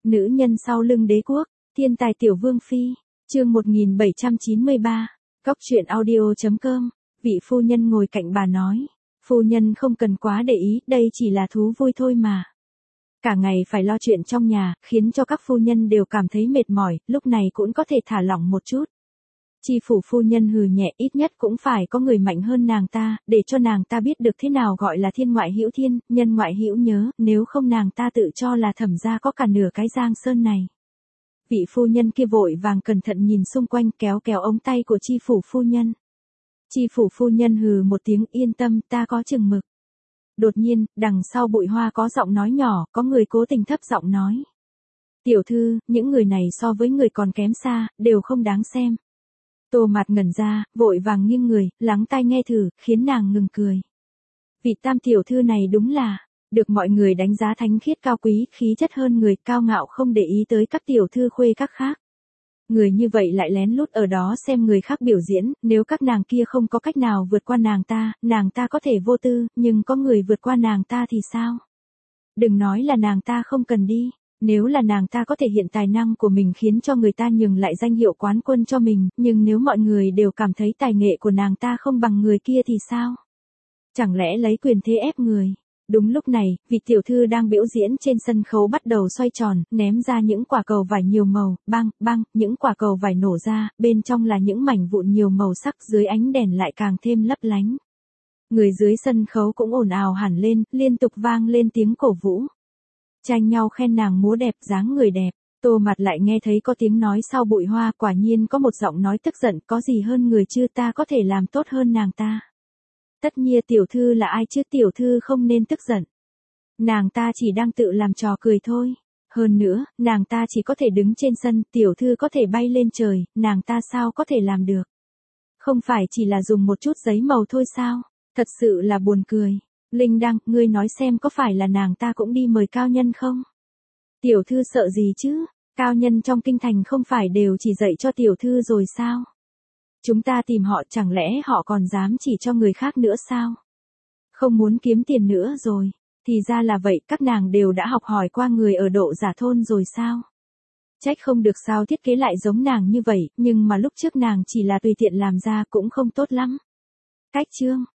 Nữ nhân sau lưng đế quốc, thiên tài tiểu vương phi, chương 1793, Cóc truyện audio.com, vị phu nhân ngồi cạnh bà nói, phu nhân không cần quá để ý, đây chỉ là thú vui thôi mà. Cả ngày phải lo chuyện trong nhà, khiến cho các phu nhân đều cảm thấy mệt mỏi, lúc này cũng có thể thả lỏng một chút. Chi phủ phu nhân hừ nhẹ, ít nhất cũng phải có người mạnh hơn nàng ta, để cho nàng ta biết được thế nào gọi là thiên ngoại hữu thiên, nhân ngoại hữu nhớ, nếu không nàng ta tự cho là Thẩm gia có cả nửa cái Giang Sơn này. Vị phu nhân kia vội vàng cẩn thận nhìn xung quanh, kéo kéo ống tay của chi phủ phu nhân. Chi phủ phu nhân hừ một tiếng, yên tâm, ta có chừng mực. Đột nhiên, đằng sau bụi hoa có giọng nói nhỏ, có người cố tình thấp giọng nói. Tiểu thư, những người này so với người còn kém xa, đều không đáng xem. Tô Mạt ngẩn ra, vội vàng nghiêng người, lắng tai nghe thử, khiến nàng ngừng cười. Vị tam tiểu thư này đúng là, được mọi người đánh giá thánh khiết cao quý, khí chất hơn người, cao ngạo không để ý tới các tiểu thư khuê các khác. Người như vậy lại lén lút ở đó xem người khác biểu diễn, nếu các nàng kia không có cách nào vượt qua nàng ta có thể vô tư, nhưng có người vượt qua nàng ta thì sao? Đừng nói là nàng ta không cần đi. Nếu là nàng ta có thể hiện tài năng của mình khiến cho người ta nhường lại danh hiệu quán quân cho mình, nhưng nếu mọi người đều cảm thấy tài nghệ của nàng ta không bằng người kia thì sao? Chẳng lẽ lấy quyền thế ép người? Đúng lúc này, vị tiểu thư đang biểu diễn trên sân khấu bắt đầu xoay tròn, ném ra những quả cầu vải nhiều màu, bang, bang, những quả cầu vải nổ ra, bên trong là những mảnh vụn nhiều màu sắc, dưới ánh đèn lại càng thêm lấp lánh. Người dưới sân khấu cũng ồn ào hẳn lên, liên tục vang lên tiếng cổ vũ. Tranh nhau khen nàng múa đẹp, dáng người đẹp. Tô Mạt lại nghe thấy có tiếng nói sau bụi hoa, quả nhiên có một giọng nói tức giận, có gì hơn người chưa, ta có thể làm tốt hơn nàng ta. Tất nhiên tiểu thư là ai chứ, tiểu thư không nên tức giận. Nàng ta chỉ đang tự làm trò cười thôi. Hơn nữa, nàng ta chỉ có thể đứng trên sân, tiểu thư có thể bay lên trời, nàng ta sao có thể làm được. Không phải chỉ là dùng một chút giấy màu thôi sao, thật sự là buồn cười. Linh Đăng, ngươi nói xem có phải là nàng ta cũng đi mời cao nhân không? Tiểu thư sợ gì chứ, cao nhân trong kinh thành không phải đều chỉ dạy cho tiểu thư rồi sao? Chúng ta tìm họ, chẳng lẽ họ còn dám chỉ cho người khác nữa sao? Không muốn kiếm tiền nữa rồi, thì ra là vậy, các nàng đều đã học hỏi qua người ở độ giả thôn rồi sao? Trách không được sao thiết kế lại giống nàng như vậy, nhưng mà lúc trước nàng chỉ là tùy tiện làm ra cũng không tốt lắm. Cách chương